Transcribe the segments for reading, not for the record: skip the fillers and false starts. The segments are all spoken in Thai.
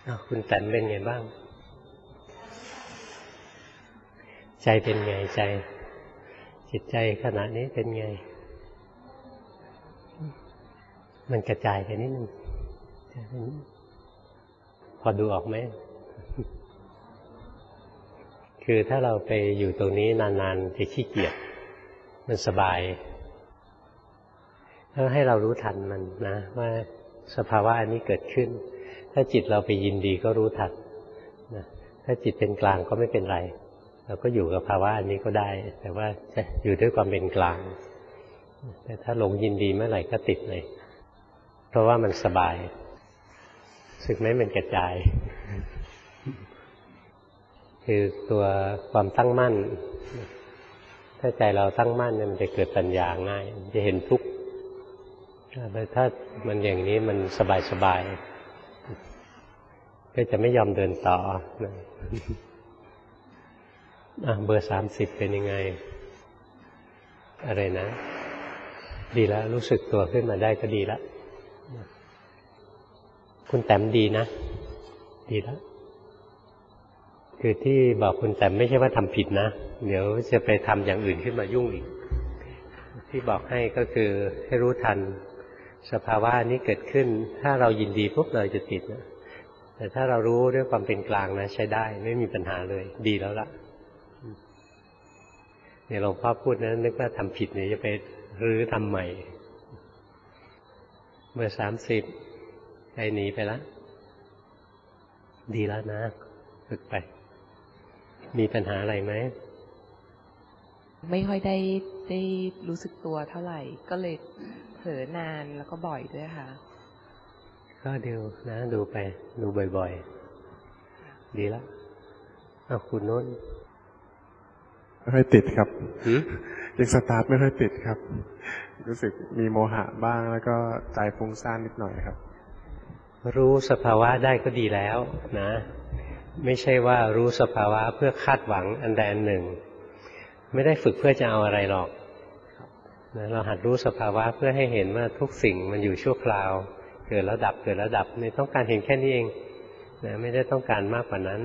คุณแตนเป็นไงบ้างใจเป็นไงใจจิตใจขณะนี้เป็นไงมันกระจายไปนิดนึงพอดูออกไหมคือถ้าเราไปอยู่ตรงนี้นานๆจะขี้เกียจมันสบายแล้วให้เรารู้ทันมันนะว่าสภาวะอันนี้เกิดขึ้นถ้าจิตเราไปยินดีก็รู้ทันนะถ้าจิตเป็นกลางก็ไม่เป็นไรเราก็อยู่กับภาวะอันนี้ก็ได้แต่ว่าจะอยู่ด้วยความเป็นกลางแต่ถ้าหลงยินดีเมื่อไหร่ก็ติดเลยเพราะว่ามันสบายสึกไหมมันกระจายคือตัวความตั้งมั่นถ้าใจเราตั้งมั่นเนี่ยมันจะเกิดปัญญาง่ายจะเห็นทุกข์ถ้ามันอย่างนี้มันสบายก็จะไม่ยอมเดินต่อเบอร์30เป็นยังไงอะไรนะดีแล้วรู้สึกตัวขึ้นมาได้ก็ดีแล้วคุณแต้มดีนะดีแล้วคือที่บอกคุณแต้มไม่ใช่ว่าทำผิดนะเดี๋ยวจะไปทำอย่างอื่นขึ้นมายุ่งอีกที่บอกให้ก็คือให้รู้ทันสภาวะนี้เกิดขึ้นถ้าเรายินดีปุ๊บเราจะติดนะแต่ถ้าเรารู้ด้วยความเป็นกลางนะใช้ได้ไม่มีปัญหาเลยดีแล้วล่ะเนี่ยหลวงพ่อพูดนะนึกว่าทำผิดเนี่ยจะไปรื้อทำใหม่เบอร์30ใจหนีไปแล้วดีแล้วนะฝึกไปมีปัญหาอะไรไหมไม่ค่อยได้รู้สึกตัวเท่าไหร่ก็เลยเผลอนานแล้วก็บ่อยด้วยค่ะก็ดูนะดูไปดูบ่อยๆดีแล้วเอาคุณโน้นไม่ค่อยติดครับยังสตาร์ทไม่ค่อยติดครับรู้สึกมีโมหะบ้างแล้วก็ใจฟุ้งซ่านนิดหน่อยครับรู้สภาวะได้ก็ดีแล้วนะไม่ใช่ว่ารู้สภาวะเพื่อคาดหวังอันใดอันหนึ่งไม่ได้ฝึกเพื่อจะเอาอะไรหรอกนะเราหัดรู้สภาวะเพื่อให้เห็นว่าทุกสิ่งมันอยู่ชั่วคราวเกิดแล้วดับเกิดแล้วดับไม่ต้องการเห็นแค่นี้เองนะไม่ได้ต้องการมากกว่านั้น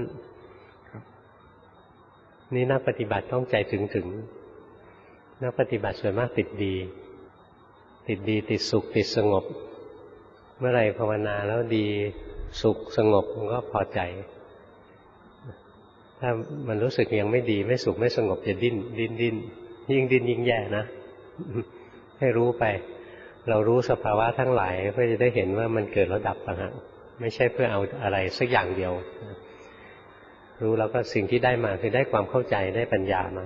นี่นักปฏิบัติต้องใจถึงนักปฏิบัติส่วนมากติดดีติดสุขติดสงบเมื่อไรภาวนาแล้วดีสุขสงบมันก็พอใจถ้ามันรู้สึกยังไม่ดีไม่สุขไม่สงบจะดิ้นยิ่งดิ้นยิ่งแย่นะให้รู้ไปเรารู้สภาวะทั้งหลายเพื่อจะได้เห็นว่ามันเกิดแล้วดับต่างหากไม่ใช่เพื่อเอาอะไรสักอย่างเดียวรู้แล้วก็สิ่งที่ได้มาคือได้ความเข้าใจได้ปัญญามา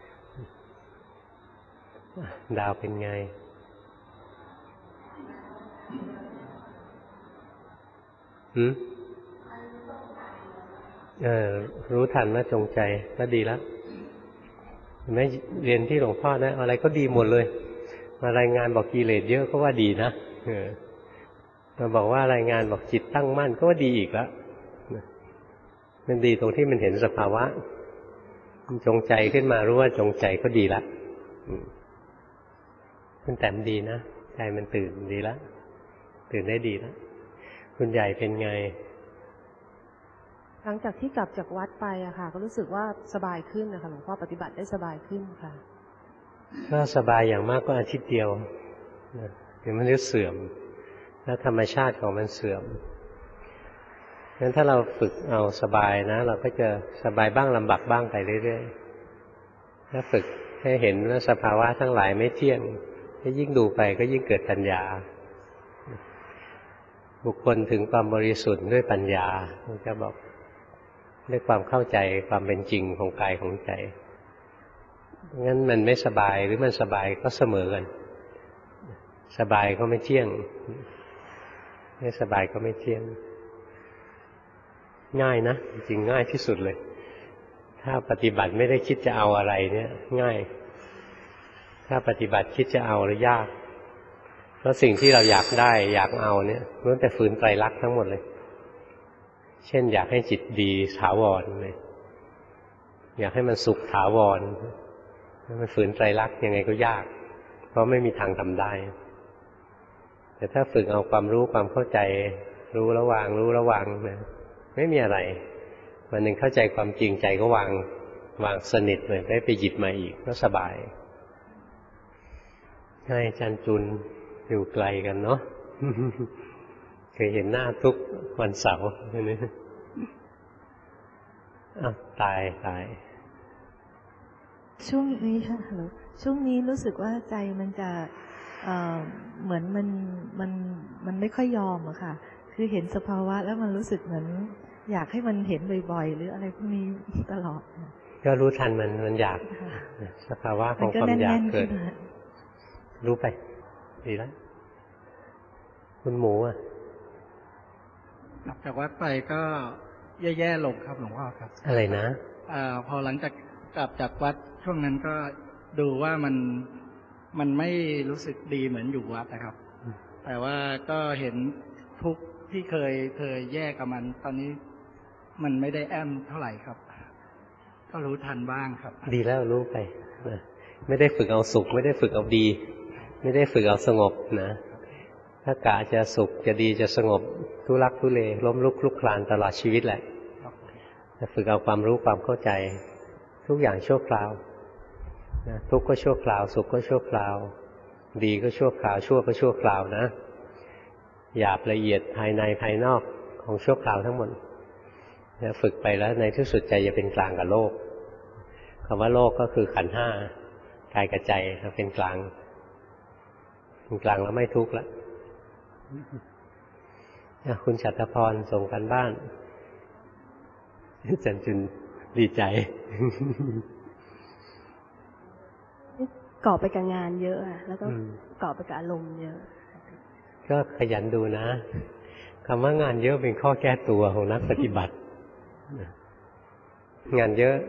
ดาวเป็นไงรู้ทันว่าจงใจก็ดีแล้วไม่เรียนที่หลวงพ่อนะอะไรก็ดีหมดเลยมารายงานบอกกิเลสเยอะก็ว่าดีนะมาบอกว่ารายงานบอกจิตตั้งมั่นก็ว่าดีอีกแล้วมันดีตรงที่มันเห็นสภาวะมันจงใจขึ้นมารู้ว่าจงใจก็ดีละคุณแต้มดีนะใจมันตื่นดีแล้วตื่นได้ดีแล้วคุณใหญ่เป็นไงหลังจากที่กลับจากวัดไปอะค่ะก็รู้สึกว่าสบายขึ้นนะคะหลวงพ่อปฏิบัติได้สบายขึ้นค่ะก็สบายอย่างมากก็อาทิตย์เดียวเดี๋ยวมันจะเสื่อมแล้วธรรมชาติของมันเสื่อมงั้นถ้าเราฝึกเอาสบายนะเราก็จะสบายบ้างลำบากบ้างไปเรื่อยๆถ้าฝึกให้เห็นว่าสภาวะทั้งหลายไม่เที่ยงยิ่งดูไปก็ยิ่งเกิดปัญญาบุคคลถึงความบริสุทธิ์ด้วยปัญญามันจะบอกด้วยความเข้าใจความเป็นจริงของกายของใจงั้นมันไม่สบายหรือมันสบายก็เสมอกันสบายก็ไม่เที่ยงไม่สบายก็ไม่เที่ยงง่ายนะจริงง่ายที่สุดเลยถ้าปฏิบัติไม่ได้คิดจะเอาอะไรเนี่ยง่ายถ้าปฏิบัติคิดจะเอาแล้วยากเพราะสิ่งที่เราอยากได้อยากเอาเนี่ยล้วนแต่ฝืนไตรลักษณ์ทั้งหมดเลยเช่นอยากให้จิตดีถาวรเลยอยากให้มันสุขถาวรมันฝืนไตรลักษณ์ยังไงก็ยากเพราะไม่มีทางทำได้แต่ถ้าฝึกเอาความรู้ความเข้าใจรู้ระวังนะไม่มีอะไรวันหนึ่งเข้าใจความจริงใจก็วางสนิทเลยได้ไปหยิบมาอีกก็สบายใช่จันจุนอยู่ไกลกันเนาะ เคยเห็นหน้าทุกวันเสาร์นี่ตายช่วงนี้ค่ะช่วงนี้รู้สึกว่าใจมันจะเหมือนมันไม่ค่อยยอมอะค่ะคือเห็นสภาวะแล้วมันรู้สึกเหมือนอยากให้มันเห็นบ่อยๆหรืออะไรพวกนี้ตลอดก็รู้ทันมันอยากสภาวะของความอยากเกิดรู้ไปดีแล้วคุณหมูอ่ะกลับจากวัดไปก็แย่ๆลงครับหลวงพ่อครับอะไรนะพอหลังจากกลับจากวัดช่วงนั้นก็ดูว่ามันไม่รู้สึกดีเหมือนอยู่วัดนะครับแต่ว่าก็เห็นทุกข์ที่เคยแย่กับมันตอนนี้มันไม่ได้แอมเท่าไหร่ครับก็รู้ทันบ้างครับดีแล้วรู้ไปนะไม่ได้ฝึกเอาสุขไม่ได้ฝึกเอาดีไม่ได้ฝึกเอาสงบนะถ้ากะจะสุขจะดีจะสงบทุลักทุเลล้มลุกคลุกคลานตลอดชีวิตแหละจะฝึกเอาความรู้ความเข้าใจทุกอย่างชั่วคราวนะทุกข์ก็ชั่วคราวสุขก็ชั่วคราวดีก็ชั่วคราวชั่วก็ชั่วคราวนะหยาบละเอียดภายในภายนอกของชั่วคราวทั้งหมดฝึกไปแล้วในที่สุดใจจะเป็นกลางกับโลกคำว่าโลกก็คือขันธ์ห้ากายกับใจเป็นกลางแล้วไม่ทุกข์แล้วคุณฉัตรพรส่งกันบ้านจันจุนดีใจเกาะไปกับงานเยอะแล้วก็เกาะไปกับอารมณ์เยอะก็ขยันดูนะคำว่างานเยอะเป็นข้อแก้ตัวของนักปฏิบัติงานเยอะ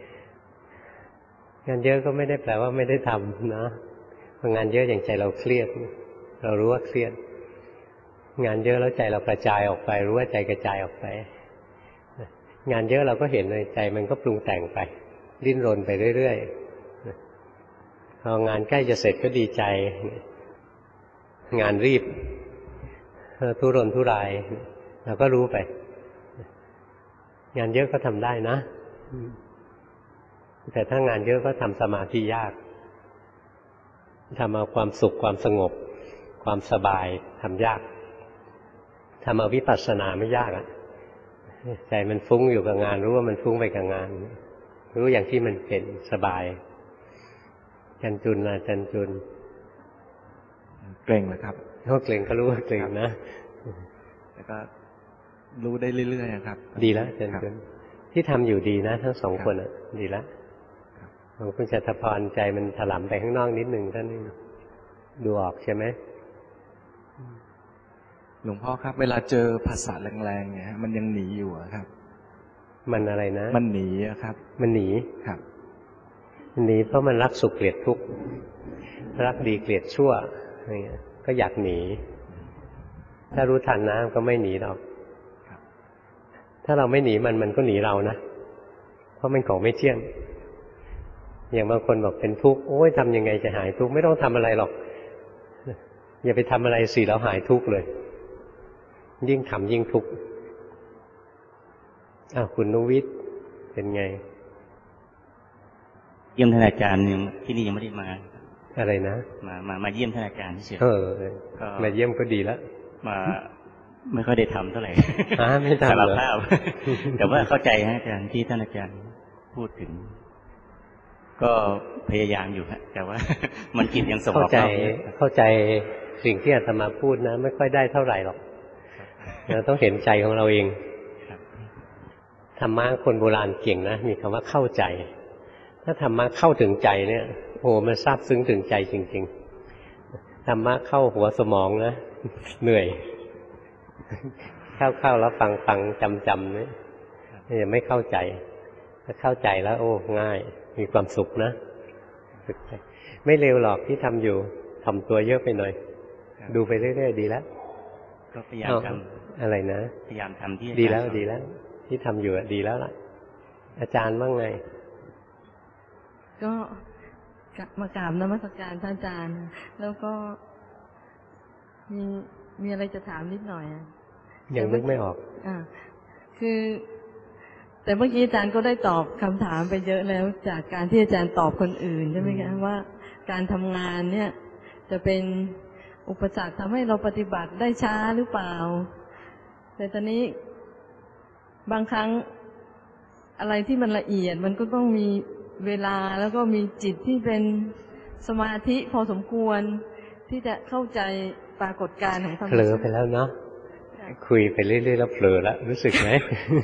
ก็ไม่ได้แปลว่าไม่ได้ทำนะพองานเยอะอย่างใจเราเครียดเรารู้ว่าเครียดงานเยอะแล้วใจเรากระจายออกไปรู้ว่าใจกระจายออกไปงานเยอะเราก็เห็นในใจมันก็ปรุงแต่งไปดิ้นรนไปเรื่อยๆพองานใกล้จะเสร็จก็ดีใจงานรีบทุรนทุรายเราก็รู้ไปงานเยอะก็ทำได้นะแต่ถ้างานเยอะก็ทำสมาธิยากทำเอาความสุขความสงบความสบายทำยากทำเอาวิปัสสนาไม่ยากใจมันฟุ้งอยู่กับงานรู้ว่ามันฟุ้งไปกับงานรู้อย่างที่มันเป็นสบายจันจุนนะจันจุนเกรงไหมครับเขาเกรงก็รู้ว่าเกรงนะแล้วก็รู้ได้เรื่อยๆครับดีแล้วจันจุนที่ทำอยู่ดีนะทั้งสองคนดีแล้วของคุณชัตรพรใจมันถลำไปข้างนอกนิดหนึ่งท่านนี่ดูออกใช่ไหมหลวงพ่อครับเวลาเจอภาษาแรงๆเนี่ยมันยังหนีอยู่ครับมันอะไรนะมันหนีครับมันหนีครับหนีเพราะมันรักสุขเกลียดทุกข์รักดีเกลียดชั่วอะไรเงี้ยก็อยากหนีถ้ารู้ทันนะก็ไม่หนีหรอกถ้าเราไม่หนีมันก็หนีเรานะเพราะมันของไม่เที่ยงอย่างบางคนบอกเป็นทุกข์โอ้ยทำยังไงจะหายทุกข์ไม่ต้องทำอะไรหรอกอย่าไปทำอะไรสิแล้วหายทุกข์เลยยิ่งทำยิ่งทุกข์คุณนุวิทย์เป็นไงเยี่ยมท่านอาจารย์ที่นี่ยังไม่ได้มาอะไรนะมาเยี่ยมท่านอาจารย์เฉยมาเยี่ยมก็ดีแล้วมาไม่ค่อยได้ทำเท่าไหร่ไม่ทำหรอแต่ว่าเข้าใจฮะอาจารย์ที่ท่านอาจารย์พูดถึงก็พยายามอยู่ฮะแต่ว่ามันจิตยังสมองเข้าใจสิ่งที่อาตมาพูดนะไม่ค่อยได้เท่าไหร่หรอกเราต้องเห็นใจของเราเองธรรมะคนโบราณเก่งนะมีคำว่าเข้าใจถ้าธรรมะเข้าถึงใจเนี่ยโอ้มันซาบซึ้งถึงใจจริงๆธรรมะเข้าหัวสมองนะเหนื่อยเข้าแล้วฟังจำเนี่ยยังไม่เข้าใจถ้าเข้าใจแล้วโอ้ง่ายมีความสุขนะไม่เร็วหรอกที่ทำอยู่ทำตัวเยอะไปหน่อยดูไปเรื่อยๆดีแล้วก็พยายามทำอะไรนะพยายามทำที่ดีแล้วที่ทำอยู่ดีแล้วล่ะอาจารย์ว่าไงก็มากราบนมัสการท่านอาจารย์แล้วก็มีอะไรจะถามนิดหน่อยยังนึกไม่ออกคือแต่เมื่อกี้อาจารย์ก็ได้ตอบคำถามไปเยอะแล้วจากการที่อาจารย์ตอบคนอื่นใช่ไหมคะว่าการทำงานเนี่ยจะเป็นอุปสรรคทำให้เราปฏิบัติได้ช้าหรือเปล่าแต่ตอนนี้บางครั้งอะไรที่มันละเอียดมันก็ต้องมีเวลาแล้วก็มีจิตที่เป็นสมาธิพอสมควรที่จะเข้าใจปรากฏการณ์ของธรรมชาติเผลอไปแล้วเนาะคุยไปเรื่อยๆแล้วเผลอแล้วรู้สึกไหม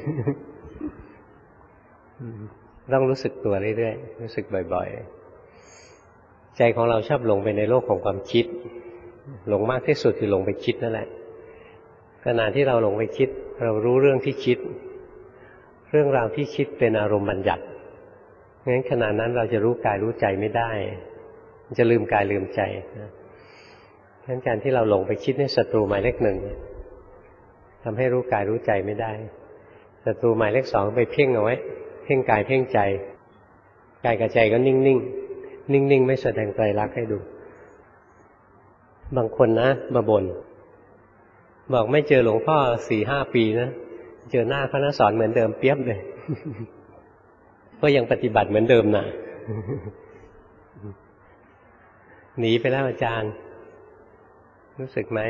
ต้องรู้สึกตัวเรื่อยๆรู้สึกบ่อยๆใจของเราชอบหลงไปในโลกของความคิดหลงมากที่สุดคือหลงไปคิดนั่นแหละขณะที่เราหลงไปคิดเรารู้เรื่องที่คิดเรื่องราวที่คิดเป็นอารมณ์บัญญัติงั้นขณะนั้นเราจะรู้กายรู้ใจไม่ได้จะลืมกายลืมใจงั้นการที่เราหลงไปคิดในศัตรูหมายเลขหนึ่งทำให้รู้กายรู้ใจไม่ได้ศัตรูหมายเลขสองไปเพ่งเอาไว้เพ่งกายเพ่งใจกายกับใจก็นิ่งๆนิ่งๆไม่แสดงไตรลักษณ์ให้ดูบางคนนะมาบ่นบอกไม่เจอหลวงพ่อ 4-5 ปีนะเจอหน้าเขานะสอนเหมือนเดิมเปียบเลย ก็ยังปฏิบัติเหมือนเดิมนะ หนีไปแล้วอาจารย์รู้สึกไหม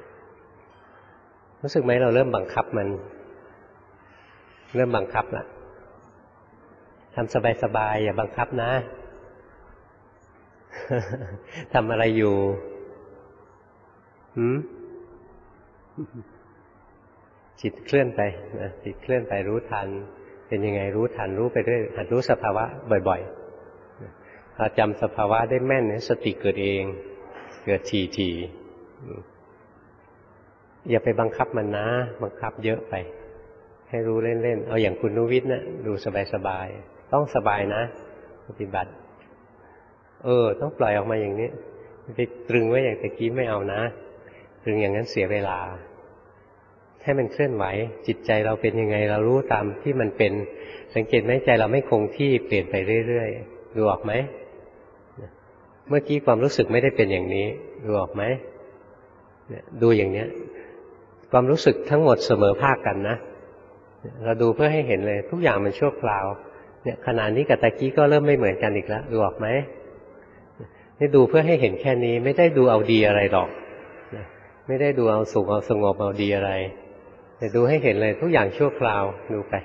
เราเริ่มบังคับมันเริ่มบังคับละทำสบายๆอย่าบังคับนะ ทำอะไรอยู่จิตเคลื่อนไปนะจิตเคลื่อนไปรู้ทันเป็นยังไงรู้ทันรู้ไปเรื่อยหัดรู้สภาวะบ่อยๆถ้าจำสภาวะได้แม่นสติเกิดเองเกิดทีอย่าไปบังคับมันนะบังคับเยอะไปให้รู้เล่นๆเอาอย่างคุณนุวิทย์นะดูสบายๆต้องสบายนะปฏิบัติต้องปล่อยออกมาอย่างนี้ไปตรึงไว้อย่างตะกี้ไม่เอานะตรึงอย่างนั้นเสียเวลาให้มันเคลื่อนไหวจิตใจเราเป็นยังไงเรารู้ตามที่มันเป็นสังเกตไหมใจเราไม่คงที่เปลี่ยนไปเรื่อยๆดูออกไหมเมื่อกี้ความรู้สึกไม่ได้เป็นอย่างนี้ดูออกไหมดูอย่างเนี้ยความรู้สึกทั้งหมดเสมอภาคกันนะเราดูเพื่อให้เห็นเลยทุกอย่างมันชั่วคราวเนี่ยขณะนี้กับตะกี้ก็เริ่มไม่เหมือนกันอีกแล้วดูออกไหมนี่ดูเพื่อให้เห็นแค่นี้ไม่ได้ดูเอาดีอะไรหรอกไม่ได้ดูเอาสุขเอาสงบเอาดีอะไรแต่ดูให้เห็นเลยทุกอย่างชั่วคราวดูไป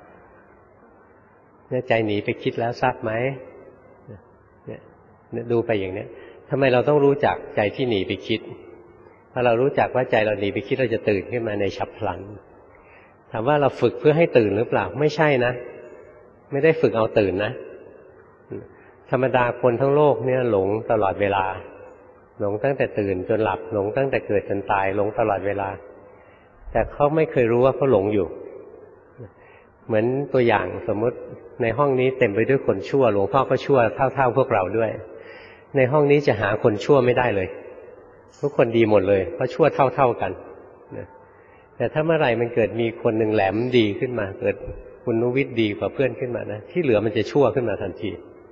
เนี่ยใจหนีไปคิดแล้วทราบไหมเนี่ยดูไปอย่างเนี้ยทำไมเราต้องรู้จักใจที่หนีไปคิดถ้าเรารู้จักว่าใจเราหนีไปคิดเราจะตื่นขึ้นมาในฉับพลันถามว่าเราฝึกเพื่อให้ตื่นหรือเปล่าไม่ใช่นะไม่ได้ฝึกเอาตื่นนะธรรมดาคนทั้งโลกเนี่ยหลงตลอดเวลาหลงตั้งแต่ตื่นจนหลับหลงตั้งแต่เกิดจนตายหลงตลอดเวลาแต่เขาไม่เคยรู้ว่าเขาหลงอยู่เหมือนตัวอย่างสมมติในห้องนี้เต็มไปด้วยคนชั่วหลวงพ่อก็ชั่วเท่าพวกเราด้วยในห้องนี้จะหาคนชั่วไม่ได้เลยทุกคนดีหมดเลยเพราะชั่วเท่ากันแต่ถ้าเมื่อไหร่มันเกิดมีคนหนึ่งแหลมดีขึ้นมาเกิดคุณนุวิทย์ดีกว่าเพื่อนขึ้นมานะที่เหลือมันจะชั่วขึ้นมาทันที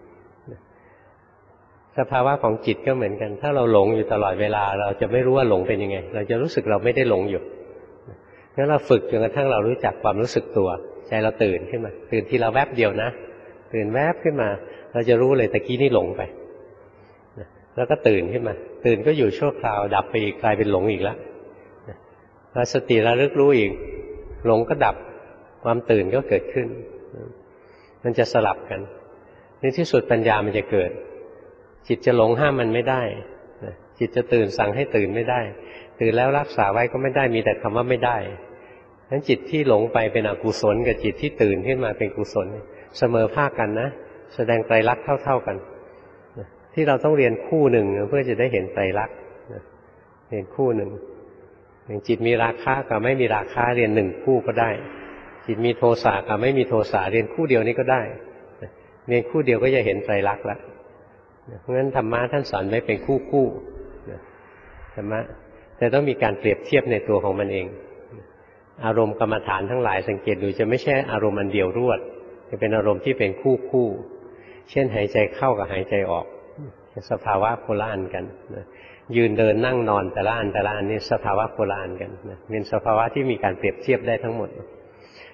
สภาวะของจิตก็เหมือนกันถ้าเราหลงอยู่ตลอดเวลาเราจะไม่รู้ว่าหลงเป็นยังไงเราจะรู้สึกเราไม่ได้หลงอยู่งั้นเราฝึกจนกระทั่งเรารู้จักความรู้สึกตัวใจเราตื่นขึ้นมาตื่นทีละแวบเดียวนะตื่นแวบขึ้นมาเราจะรู้เลยตะกี้นี่หลงไปแล้วก็ตื่นขึ้นมาตื่นก็อยู่ชั่วคราวดับไปอีกกลายเป็นหลงอีกแล้วแล้วสติระลึกรู้อีกหลงก็ดับความตื่นก็เกิดขึ้นมันจะสลับกันในที่สุดปัญญามันจะเกิดจิตจะหลงห้ามมันไม่ได้จิตจะตื่นสั่งให้ตื่นไม่ได้ตื่นแล้วรักษาไว้ก็ไม่ได้มีแต่คำว่าไม่ได้งั้นจิตที่หลงไปเป็นอกุศลกับจิตที่ตื่นขึ้นมาเป็นกุศลเสมอภาคกันนะแสดงไตรลักษณ์เท่ากันที่เราต้องเรียนคู่หนึ่งเพื่อจะได้เห็นไตรลักษณ์เรียนคู่หนึ่งอย่างจิตมีราคะกับไม่มีราคะเรียนหนึ่งคู่ก็ได้จิตมีโทสะกับไม่มีโทสะเรียนคู่เดียวนี้ก็ได้เรียนคู่เดียวก็จะเห็นไตรลักษณ์แล้วเพราะฉะนั้นธรรมะท่านสอนไว้เป็นคู่ธรรมะแต่ต้องมีการเปรียบเทียบในตัวของมันเองอารมณ์กรรมฐานทั้งหลายสังเกตดูจะไม่ใช่อารมณ์อันเดียวรวดจะเป็นอารมณ์ที่เป็นคู่เช่นหายใจเข้ากับหายใจออกสภาวะโคนละอันกันยืนเดินนั่งนอนแต่ละอันนี่สภาวะโคนละอันกันเป็นสภาวะที่มีการเปรียบเทียบได้ทั้งหมด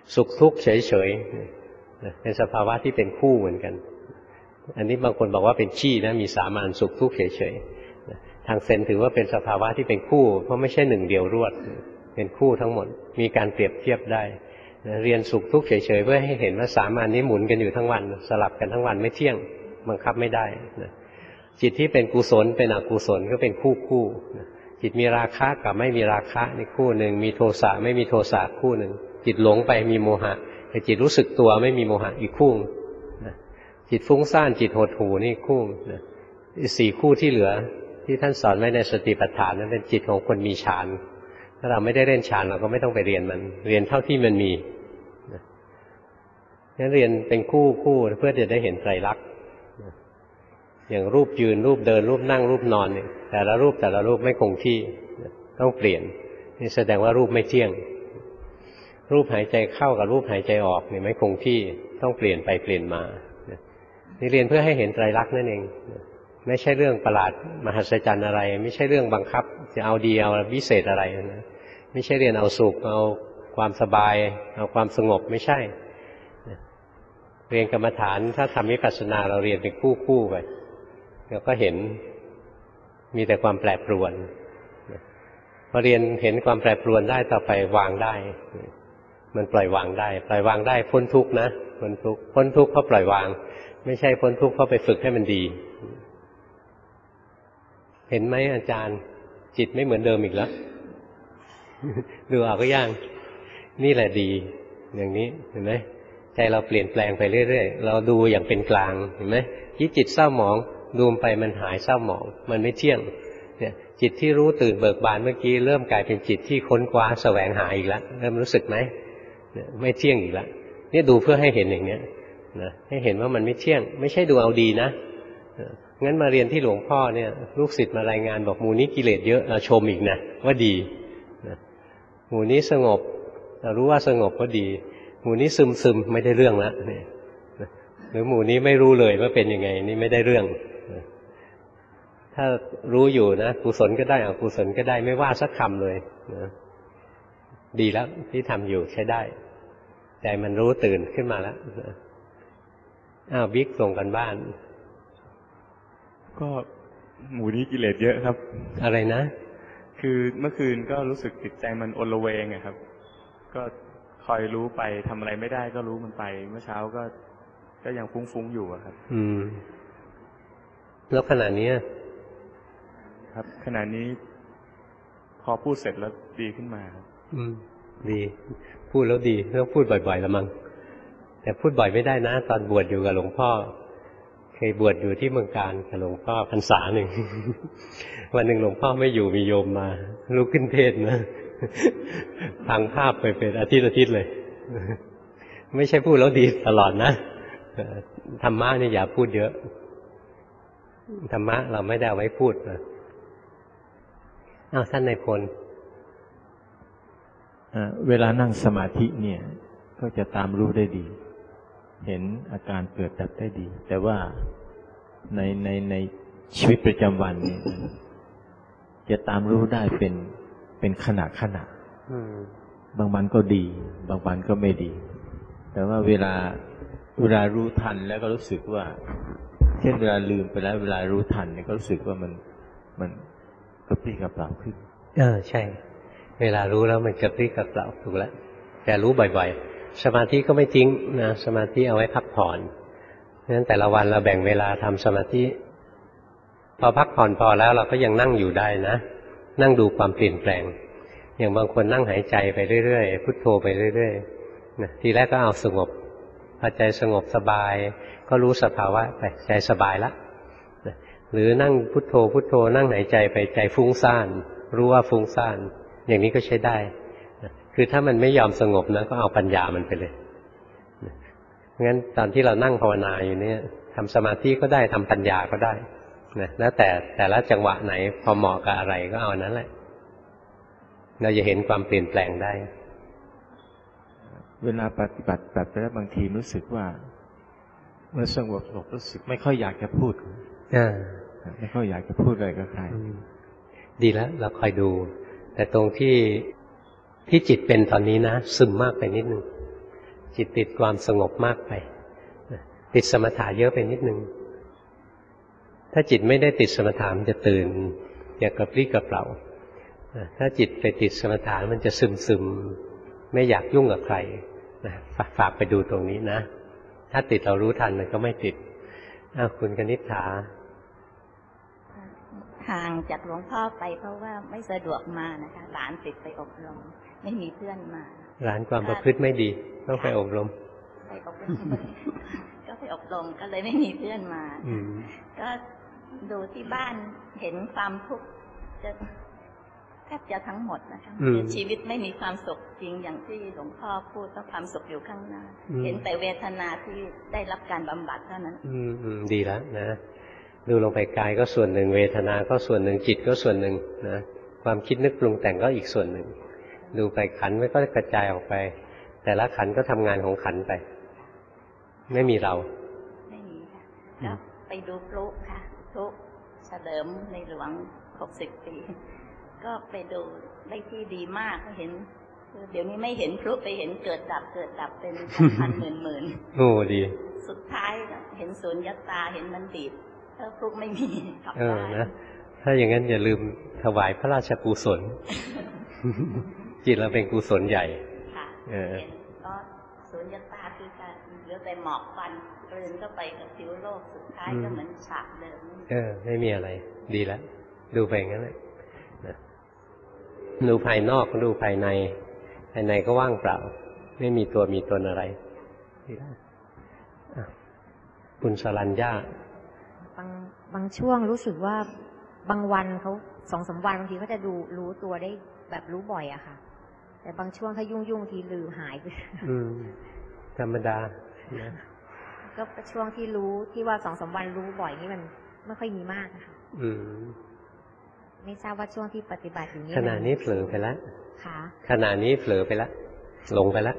สุขทุกข์เฉยๆเป็นสภาวะที่เป็นคู่เหมือนกันอันนี้บางคนบอกว่าเป็นขี้นะมีสามัญสุขทุกข์เฉยๆทางเซนถือว่าเป็นสภาวะที่เป็นคู่เพราะไม่ใช่หนึ่งเดียวรวดเป็นคู่ทั้งหมดมีการเปรียบเทียบได้เรียนสุขทุกข์เฉยๆเพื่อให้เห็นว่าสามัญนี้หมุนกันอยู่ทั้งวันสลับกันทั้งวันไม่เที่ยงบังคับไม่ได้จิตที่เป็นกุศลเป็นอกุศลก็เป็นคู่จิตมีราคะกับไม่มีราคะนี่คู่หนึ่งมีโทสะไม่มีโทสะคู่หนึ่งจิตหลงไปมีโมหะแต่จิตรู้สึกตัวไม่มีโมหะอีกคู่จิตฟุ้งซ่านจิตหดหู่นี่คู่สี่คู่ที่เหลือที่ท่านสอนไว้ในสติปัฏฐานนั้นเป็นจิตของคนมีฌานถ้าเราไม่ได้เล่นฌานเราก็ไม่ต้องไปเรียนมันเรียนเท่าที่มันมีงั้นเรียนเป็นคู่เพื่อจะได้เห็นไตรลักษณ์อย่างรูปยืนรูปเดินรูปนั่งรูปนอนเนี่ยแต่ละรูปไม่คงที่ต้องเปลี่ยนนี่แสดงว่ารูปไม่เที่ยงรูปหายใจเข้ากับรูปหายใจออกเนี่ยไม่คงที่ต้องเปลี่ยนไปเปลี่ยนมานี่เรียนเพื่อให้เห็นไตรลักษณ์นั่นเองไม่ใช่เรื่องประหลาดมหัศจรรย์อะไรไม่ใช่เรื่องบังคับจะเอาดีเอาวิเศษอะไรนะไม่ใช่เรียนเอาสุขเอาความสบายเอาความสงบไม่ใช่เรียนกรรมฐานถ้าทำวิปัสสนาเราเรียนเป็นคู่ไปเราก็เห็นมีแต่ความแปรปรวนพอเรียนเห็นความแปรปรวนได้ต่อไปวางได้มันปล่อยวางได้พ้นทุกข์นะพ้นทุกข์เพราะปล่อยวางไม่ใช่พ้นทุกข์เพราะไปฝึกให้มันดีเห็นไหมอาจารย์จิตไม่เหมือนเดิมอีกแล้วดูเอาก็ย่างนี่แหละดีอย่างนี้เห็นไหมใจเราเปลี่ยนแปลงไปเรื่อยๆเราดูอย่างเป็นกลางเห็นไหมจิตเศร้าหมองดูไปมันหายเศร้าหมองมันไม่เที่ยงเนี่ยจิตที่รู้ตื่นเบิกบานเมื่อกี้เริ่มกลายเป็นจิตที่ค้นคว้าแสวงหาอีกแล้วเริ่มรู้สึกไหมไม่เที่ยงอีกแล้วนี่ดูเพื่อให้เห็นอย่างเนี้ยนะให้เห็นว่ามันไม่เที่ยงไม่ใช่ดูเอาดีนะงั้นมาเรียนที่หลวงพ่อเนี่ยลูกศิษย์มารายงานบอกหมู่นี้กิเลสเยอะเราชมอีกนะว่าดีนะหมู่นี้สงบเรารู้ว่าสงบก็ดีหมู่นี้ซึมไม่ได้เรื่องแล้วเนี่ยหรือหมู่นี้ไม่รู้เลยว่าเป็นยังไงนี่ไม่ได้เรื่องถ้ารู้อยู่นะกุศลก็ได้อกุศลก็ได้ไม่ว่าสักคำเลยนะดีแล้วที่ทำอยู่ใช้ได้ใจมันรู้ตื่นขึ้นมาแล้วบิ๊กส่งกันบ้านก็หมู่นี้กิเลสเยอะครับอะไรนะคือเมื่อคืนก็รู้สึกจิตใจมันอลเวงครับก็คอยรู้ไปทำอะไรไม่ได้ก็รู้มันไปเมื่อเช้าก็ยังฟุ้งๆอยู่ครับแล้วขณะนี้ครับขณะนี้พอพูดเสร็จแล้วดีขึ้นมาครับดีพูดแล้วดีต้องพูดบ่อยๆละมั้งแต่พูดบ่อยไม่ได้นะตอนบวชอยู่กับหลวงพ่อเคยบวชอยู่ที่เมืองการกับหลวงพ่อพรรษาหนึ่ง วันหนึ่งหลวงพ่อไม่อยู่มีโยมมาลุกขึ้นเทศนะพังภาพไปเป็นอาทิตย์เลย ไม่ใช่พูดแล้วดีตลอดนะธรรมะนี่อย่าพูดเยอะธรรมะเราไม่ได้เอาไว้พูดนะท่านนายพลเวลานั่งสมาธิเนี่ยก็จะตามรู้ได้ดีเห็นอาการเกิดดับได้ดีแต่ว่าในชีวิตประจำวันเนี่ยจะตามรู้ได้เป็นขณะบางวันก็ดีบางวันก็ไม่ดีแต่ว่าเวลารู้ทันแล้วก็รู้สึกว่าเช่นเวลาลืมไปแล้วเวลารู้ทันเนี่ยก็รู้สึกว่ามันกระปรี้กระเปร่าขึ้นใช่เวลารู้แล้วมันกระปรี้กระเปร่าถูกแล้วแต่รู้บ่อยๆสมาธิก็ไม่ทิ้งนะสมาธิเอาไว้พักผ่อนเพราะฉะนั้นแต่ละวันเราแบ่งเวลาทำสมาธิพอพักผ่อนพอแล้วเราก็ยังนั่งอยู่ได้นะนั่งดูความเปลี่ยนแปลงอย่างบางคนนั่งหายใจไปเรื่อยๆพุทโธไปเรื่อยๆนะทีแรกก็เอาสงบพอใจสงบสบายก็รู้สภาวะไปใจสบายละนะหรือนั่งพุทโธนั่งหายใจไปใจฟุ้งซ่านรู้ว่าฟุ้งซ่านอย่างนี้ก็ใช้ได้คือถ้ามันไม่ยอมสงบนะก็เอาปัญญามันไปเลยงั้นตอนที่เรานั่งภาวนาอยู่เนี่ยทำสมาธิก็ได้ทำปัญญาก็ได้นะแล้วแต่ละจังหวะไหนพอเหมาะกับอะไรก็เอานั้นแหละเราจะเห็นความเปลี่ยนแปลงได้เวลาปฏิบัติแบบแล้วบางทีรู้สึกว่าเมื่อสงบรู้สึกไม่ค่อยอยากจะพูดไม่ค่อยอยากจะพูดอะไรกับใครดีแล้วเราคอยดูแต่ตรงที่จิตเป็นตอนนี้นะซึมมากไปนิดนึงจิตติดความสงบมากไปติดสมถะเยอะไปนิดนึงถ้าจิตไม่ได้ติดสมถะมันจะตื่นอย่างกระปรี้กระเปร่าถ้าจิตไปติดสมถะมันจะซึมไม่อยากยุ่งกับใครฝากไปดูตรงนี้นะถ้าติดเรารู้ทันมันก็ไม่ติดคุณกนิษฐาห่างจากหลวงพ่อไปเพราะว่าไม่สะดวกมานะคะหลานติดไปอบรมไม่มีเพื่อนมาหลานความประพฤติไม่ดีต้องไปอบรมก็ไปอบรมก็เลยไม่มีเพื่อนมาก็ดูที่บ้านเห็นความทุกข์จะแทบจะทั้งหมดนะคะชีวิตไม่มีความสุขจริงอย่างที่หลวงพ่อพูดว่าความสุขอยู่ข้างหน้าเห็นแต่เวทนาที่ได้รับการบำบัดเท่านั้นดีแล้วนะดูลงไปกายก็ส่วนหนึ่งเวทนาก็ส่วนหนึ่งจิตก็ส่วนหนึ่งนะความคิดนึกปรุงแต่งก็อีกส่วนหนึ่งดูไปขันไม่ก็กระจายออกไปแต่ละขันก็ทำงานของขันไปไม่มีเราไม่มีค่ะก็ไปดูพลุค่ะพลุเฉลิมในหลวง60 ปีก็ไปดูได้ที่ดีมากเห็นเดี๋ยวนี้ไม่เห็นพลุไปเห็นเกิดดับเป็นพันหมื่นโอ้ดีสุดท้ายเห็นสุญญตาเห็นมันดีดถ้าพลุไม่มีกลับได้นะถ้าอย่างนั้นอย่าลืมถวายพระราชกุศลจิตเราเป็นกุศลใหญ่ค่ะก็สุญญตาคือการเหลือแต่หมอกควันกลืนก็ไปกับผิวโลกสุดท้ายก็เหมือนฉากเดิมไม่มีอะไรดีแล้วดูไปอย่างนั้นเลยดูภายนอกก็ดูภายในก็ว่างเปล่าไม่มีตัวมีตนอะไรดีแล้วคุณสรัญญาบางช่วงรู้สึกว่าบางวันเขา2-3 วันบางทีเขาจะรู้ตัวได้แบบรู้บ่อยอะค่ะแต่บางช่วงถ้ายุ่งทีลืมหายไปธรรมดานะก็ช่วงที่รู้ที่ว่า2-3 วันรู้บ่อยนี่มันไม่ค่อยมีมากค่ะไม่ทราบว่าช่วงที่ปฏิบัติอย่างนี้ขณะนี้เผลอไปแล้วค่ะขณะนี้เผลอไปแล้วหลงไปแล้ว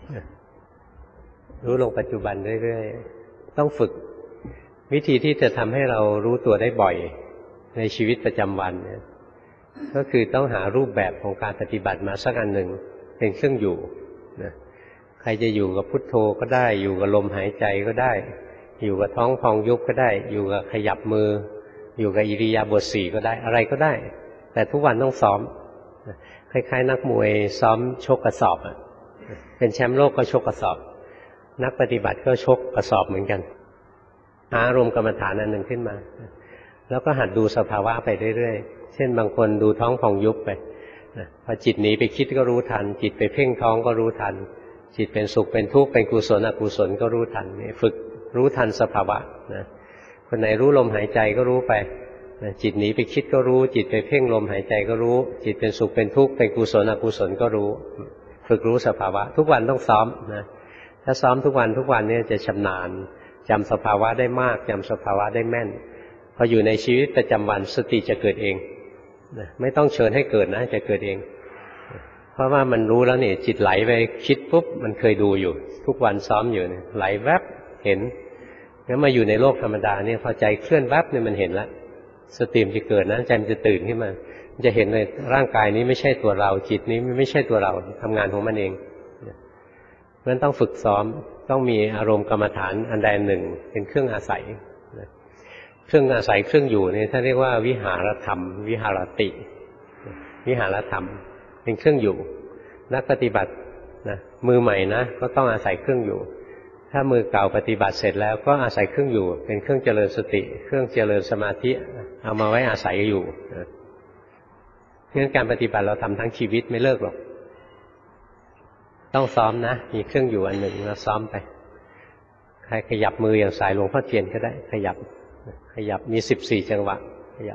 รู้ลงปัจจุบันเรื่อยๆต้องฝึกวิธีที่จะทำให้เรารู้ตัวได้บ่อยในชีวิตประจำวันเนี่ยก็คือต้องหารูปแบบของการปฏิบัติมาสักอันหนึ่งเป็นเครื่องอยู่นะใครจะอยู่กับพุทโธก็ได้อยู่กับลมหายใจก็ได้อยู่กับท้องพองยุบก็ได้อยู่กับขยับมืออยู่กับอิริยาบถ4ก็ได้อะไรก็ได้แต่ทุกวันต้องซ้อมคล้ายๆนักมวยซ้อมชกกระสอบเป็นแชมป์โลกก็ชกกระสอบนักปฏิบัติก็ชกกระสอบเหมือนกันหาอารมณ์กรรมฐานอันหนึ่งขึ้นมาแล้วก็หัดดูสภาวะไปเรื่อยๆเช่นบางคนดูท้องพองยุบไปพอจิตหนีไปคิดก็รู้ทันจิตไปเพ่งท้องก็รู้ทันจิตเป็นสุขเป็นทุกข์เป็นกุศลอกุศลก็รู้ทันฝึกรู้ทันสภาวะนะคนไหนรู้ลมหายใจก็รู้ไปจิตหนีไปคิดก็รู้จิตไปเพ่งลมหายใจก็รู้จิตเป็นสุขเป็นทุกข์เป็นกุศลอกุศลก็รู้ฝึกรู้สภาวะทุกวันต้องซ้อมนะถ้าซ้อมทุกวันเนี่ยจะชำนาญจำสภาวะได้มากจำสภาวะได้แม่นพออยู่ในชีวิตประจำวันสติจะเกิดเองไม่ต้องเชิญให้เกิดนะจะเกิดเองเพราะว่ามันรู้แล้วเนี่ยจิตไหลไปคิดปุ๊บมันเคยดูอยู่ทุกวันซ้อมอยู่เนี่ยไหลแวบเห็นงั้นมาอยู่ในโลกธรรมดาเนี่ยพอใจเคลื่อนแวบเนี่ยมันเห็นแล้วสติมันจะเกิดนะใจมันจะตื่นขึ้นมาจะเห็นเลยร่างกายนี้ไม่ใช่ตัวเราจิตนี้ไม่ใช่ตัวเราทำงานของมันเองเพราะฉะนั้นต้องฝึกซ้อมต้องมีอารมณ์กรรมฐานอันใดหนึ่งเป็นเครื่องอาศัยเครื่องอาศัยเครื่องอยู่เนี่ยท่านเรียกว่าวิหารธรรมวิหารติวิหารธรรมเป็นเครื่องอยู่นักปฏิบัตินะมือใหม่นะก็ต้องอาศัยเครื่องอยู่ถ้ามือเก่าปฏิบัติเสร็จแล้วก็อาศัยเครื่องอยู่เป็นเครื่องเจริญสติเครื่องเจริญสมาธิเอามาไว้อาศัยอยู่งั้นการปฏิบัติเราทำทั้งชีวิตไม่เลิกหรอกต้องซ้อมนะมีเครื่องอยู่อันหนึ่งเราซ้อมไปใครขยับมืออย่างสายหลวงพ่อเทียนก็ได้ขยับมี14 จังหวะขยับ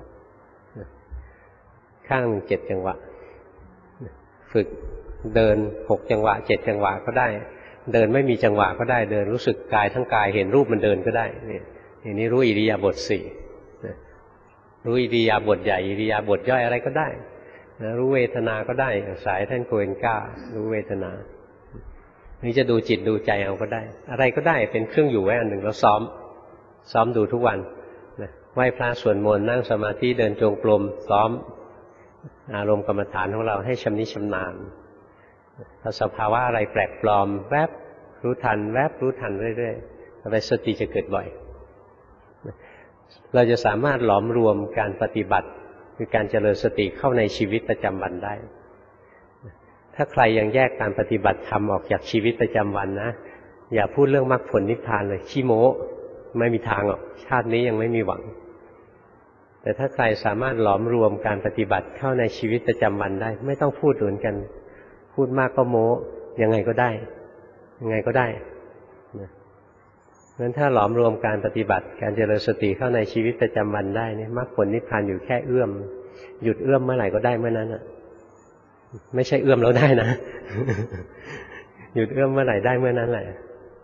ข้างหนึ่ง7 จังหวะฝึกเดิน6 จังหวะ7 จังหวะก็ได้เดินไม่มีจังหวะก็ได้เดินรู้สึกกายทั้งกายเห็นรูปมันเดินก็ได้อย่างนี้รู้อิริยาบถ4รู้อิริยาบถใหญ่อิริยาบถย่อยอะไรก็ได้รู้เวทนาก็ได้สายท่านโกเอนก้ารู้เวทนานี่จะดูจิตดูใจเอาก็ได้อะไรก็ได้เป็นเครื่องอยู่ไว้อันหนึ่งแล้วซ้อมดูทุกวันไหว้พระสวดมนต์นั่งสมาธิเดินจงกรมซ้อมอารมณ์กรรมฐานของเราให้ชำนิชำนาญถ้าสภาวะอะไรแปลกปลอมแวบรู้ทันแวบรู้ทันเรื่อยๆต่อไปสติจะเกิดบ่อยเราจะสามารถหลอมรวมการปฏิบัติคือการเจริญสติเข้าในชีวิตประจำวันได้ถ้าใครยังแยกการปฏิบัติธรรมออกจากชีวิตประจำวันนะอย่าพูดเรื่องมรรคผลนิพพานเลยขี้โม้ไม่มีทางหรอกชาตินี้ยังไม่มีหวังแต่ถ้าใครสามารถหลอมรวมการปฏิบัติเข้าในชีวิตประจำวันได้ไม่ต้องพูดเหมือนกันพูดมากก็โม้ยังไงก็ได้ยังไงก็ได้งั้นถ้าหลอมรวมการปฏิบัติการเจริญสติเข้าในชีวิตประจำวันได้เนี่ยมรรคผลนิพพานอยู่แค่เอื้อมหยุดเอื้อมเมื่อไหร่ก็ได้เมื่อนั้นอ่ะไม่ใช่เอื้อมแล้วได้นะหยุดเอื้อมเมื่อไหร่ได้เมื่อนั้นแหละ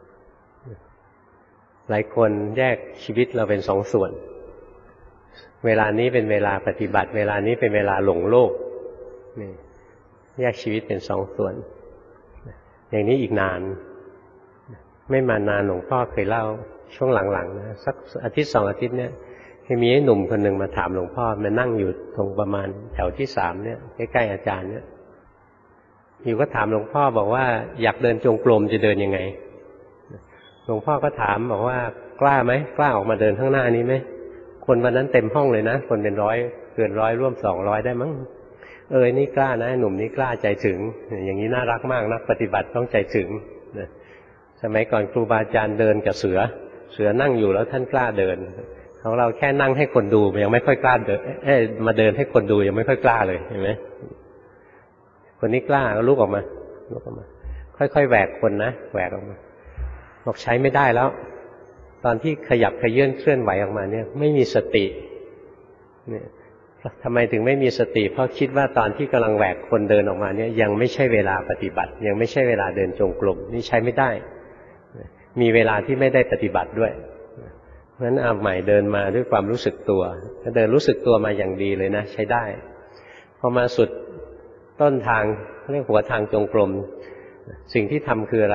หลายคนแยกชีวิตเราเป็นสองส่วนเวลานี้เป็นเวลาปฏิบัติเวลานี้เป็นเวลาหลงโลกนี่แยกชีวิตเป็นสองส่วนอย่างนี้อีกนานไม่มานานหลวงพ่อเคยเล่าช่วงหลังๆนะสักอาทิตย์2 อาทิตย์เนี่ยมีไอ้หนุ่มคนหนึ่งมาถามหลวงพ่อมันนั่งอยู่ตรงประมาณแถวที่3เนี่ยใกล้ๆอาจารย์เนี่ยอยู่ก็ถามหลวงพ่อบอกว่าอยากเดินจงกรมจะเดินยังไงหลวงพ่อก็ถามบอกว่ากล้าไหมกล้าออกมาเดินข้างหน้านี้ไหมคนวันนั้นเต็มห้องเลยนะคนเป็น100เกิน100ร่วม200ได้มั้งนี่กล้านะหนุ่มนี้กล้าใจถึงอย่างนี้น่ารักมากนักปฏิบัติต้องใจถึงสมัยก่อนครูบาอาจารย์เดินกับเสือนั่งอยู่แล้วท่านกล้าเดินของเราแค่นั่งให้คนดูยังไม่ค่อยกล้าเดินมาเดินให้คนดูยังไม่ค่อยกล้าเลยเห็นไหมคนนี้กล้าก็ลุกออกมาค่อยๆแหวกคนนะแหวกออกมาบอกใช้ไม่ได้แล้วตอนที่ขยับขยื่นเคลื่อนไหวออกมาเนี่ยไม่มีสติเนี่ยทำไมถึงไม่มีสติเพราะคิดว่าตอนที่กำลังแหวกคนเดินออกมาเนี่ยยังไม่ใช่เวลาปฏิบัติยังไม่ใช่เวลาเดินจงกรมนี่ใช้ไม่ได้มีเวลาที่ไม่ได้ปฏิบัติด้วยเพราะฉะนั้นเอาใหม่เดินมาด้วยความรู้สึกตัวถ้าเดินรู้สึกตัวมาอย่างดีเลยนะใช้ได้พอมาสุดต้นทางเรียกหัวทางจงกรมสิ่งที่ทำคืออะไร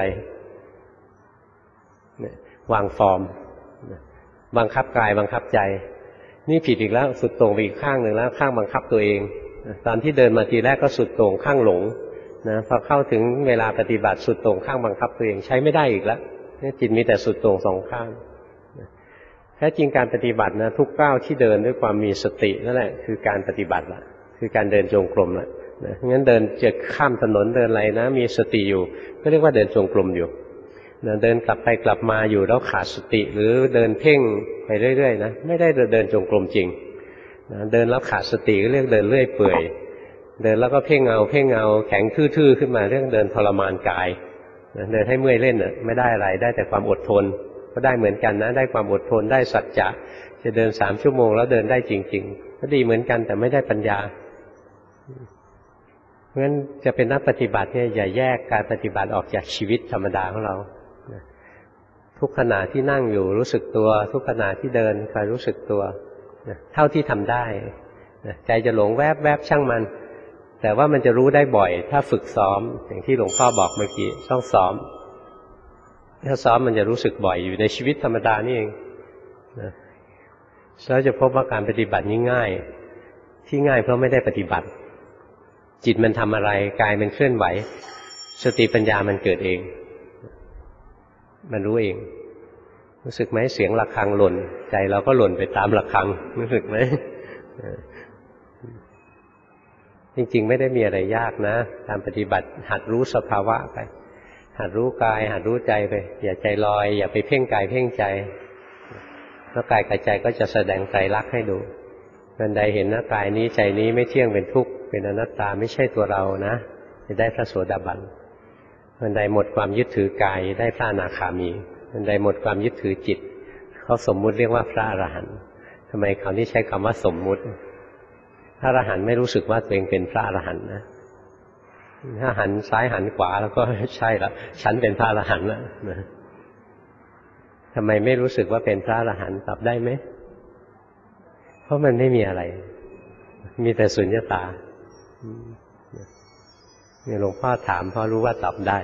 วางฟอร์มบังคับกายบังคับใจนี่ผิดอีกแล้วสุดโต่งไปอีกข้างหนึ่งแล้วข้างบังคับตัวเองตอนที่เดินมาทีแรกก็สุดโต่งข้างหลงนะพอเข้าถึงเวลาปฏิบัติสุดโต่งข้างบังคับตัวเองใช้ไม่ได้อีกแล้วจิตมีแต่สุดโต่ง2ข้างแท้จริงการปฏิบัตินะทุกก้าวที่เดินด้วยความมีสตินั่นแหละคือการปฏิบัติละคือการเดินจงกรมละงั้นเดินจะข้ามถนนเดินอะไรนะมีสติอยู่ก็เรียกว่าเดินจงกรมอยู่เดินกลับไปกลับมาอยู่แล้วขาดสติหรือเดินเพ่งไปเรื่อยๆนะไม่ได้เดินจงกรมจริงเดินแล้วขาดสติก็เรียกเดินเรื่อยเปื่อยเดินแล้วก็เพ่งเอาแข็งทื่อๆขึ้นมาเรียกเดินทรมานกายเดินให้เมื่อยเล่นไม่ได้อะไรได้แต่ความอดทนก็ได้เหมือนกันนะได้ความอดทนได้สัจจะจะเดิน3 ชั่วโมงแล้วเดินได้จริงๆก็ดีเหมือนกันแต่ไม่ได้ปัญญาเพราะฉะนั้นจะเป็นนักปฏิบัติเนี่ยอย่าแยกการปฏิบัติออกจากชีวิตธรรมดาของเราทุกขณะที่นั่งอยู่รู้สึกตัวทุกขณะที่เดินคอยรู้สึกตัวเท่าที่ทำได้ใจจะหลงแวบช่างมันแต่ว่ามันจะรู้ได้บ่อยถ้าฝึกซ้อมอย่างที่หลวงพ่อบอกเมื่อกี้ต้องซ้อมถ้าซ้อมมันจะรู้สึกบ่อยอยู่ในชีวิตธรรมดานี่เองแล้วจะพบว่าการปฏิบัตินี้ง่ายที่ง่ายเพราะไม่ได้ปฏิบัติจิตมันทำอะไรกายมันเคลื่อนไหวสติปัญญามันเกิดเองมันรู้เองรู้สึกไหมเสียงระฆังหล่นใจเราก็หล่นไปตามระฆังรู้สึกไหมจริงๆไม่ได้มีอะไรยากนะการปฏิบัติหัดรู้สภาวะไปหัดรู้กายหัดรู้ใจไปอย่าใจลอยอย่าไปเพ่งกายเพ่งใจแล้วกายกับใจก็จะแสดงไตรลักษณ์ให้ดูวันใดเห็นนะกายนี้ใจนี้ไม่เที่ยงเป็นทุกข์เป็นอนัตตาไม่ใช่ตัวเรานะจะได้พระโสดาบันวันใดหมดความยึดถือกายได้พระอนาคามีวันใดหมดความยึดถือจิตเขาสมมุติเรียกว่าพระอรหันต์ทำไมเขาที่ใช้คำว่าสมมุติพระอรหันต์ไม่รู้สึกว่าตัวเองเป็นพระอรหันต์นะถ้าหันซ้ายหันขวาแล้วก็ใช่ละฉันเป็นพระอรหันต์แล้วนะทำไมไม่รู้สึกว่าเป็นพระอรหันต์ตอบได้ไหมเพราะมันไม่มีอะไรมีแต่สุญญตาเนี่ยหลวงพ่อถามพ่อรู้ว่าตอบได้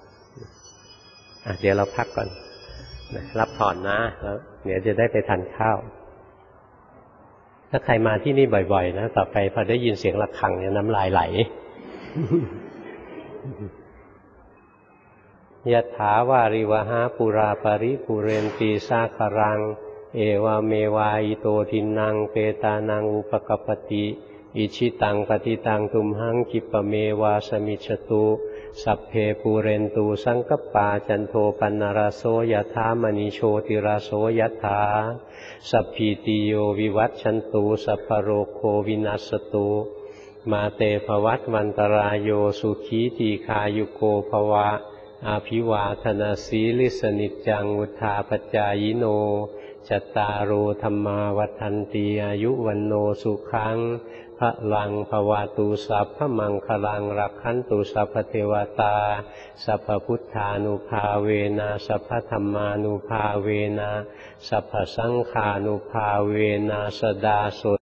เดี๋ยวเราพักก่อนรับผ่อนนะแล้วเดี๋ยวจะได้ไปทานข้าวถ้าใครมาที่นี่บ่อยๆนะต่อไปพอได้ยินเสียงระฆังเนี่ยน้ำลายไหลยถาวาริวหาปุราปริปุเรนตีสาคารังเอวเมวาอิโตทินังเปตานังอุปกปปติอิชิตังปฏิตังตุมหังคิปเมวาสมิจฉตุสัพเพปูเรนตูสังกปาจันโทปนรโสยถามณีโชติราโสยถาสัพพิติโยวิวัตชันตุสัพพโรโควินัสตุมาเตภวัตวันตรายโยสุขีตีคายุโกภวะอาภิวาทนาสีลิสนิจจังวุธาปจายโนจัตตารโอธรรมาวัฏันติอายุวันโนสุขังพระลังภวาตุสัพพมังคลังรักขันตุสัพพเทวตาสัพพพุทธานุภาเวนะสัพพธัมมานุภาเวนะสัพพสังฆานุภาเวนะสดาโส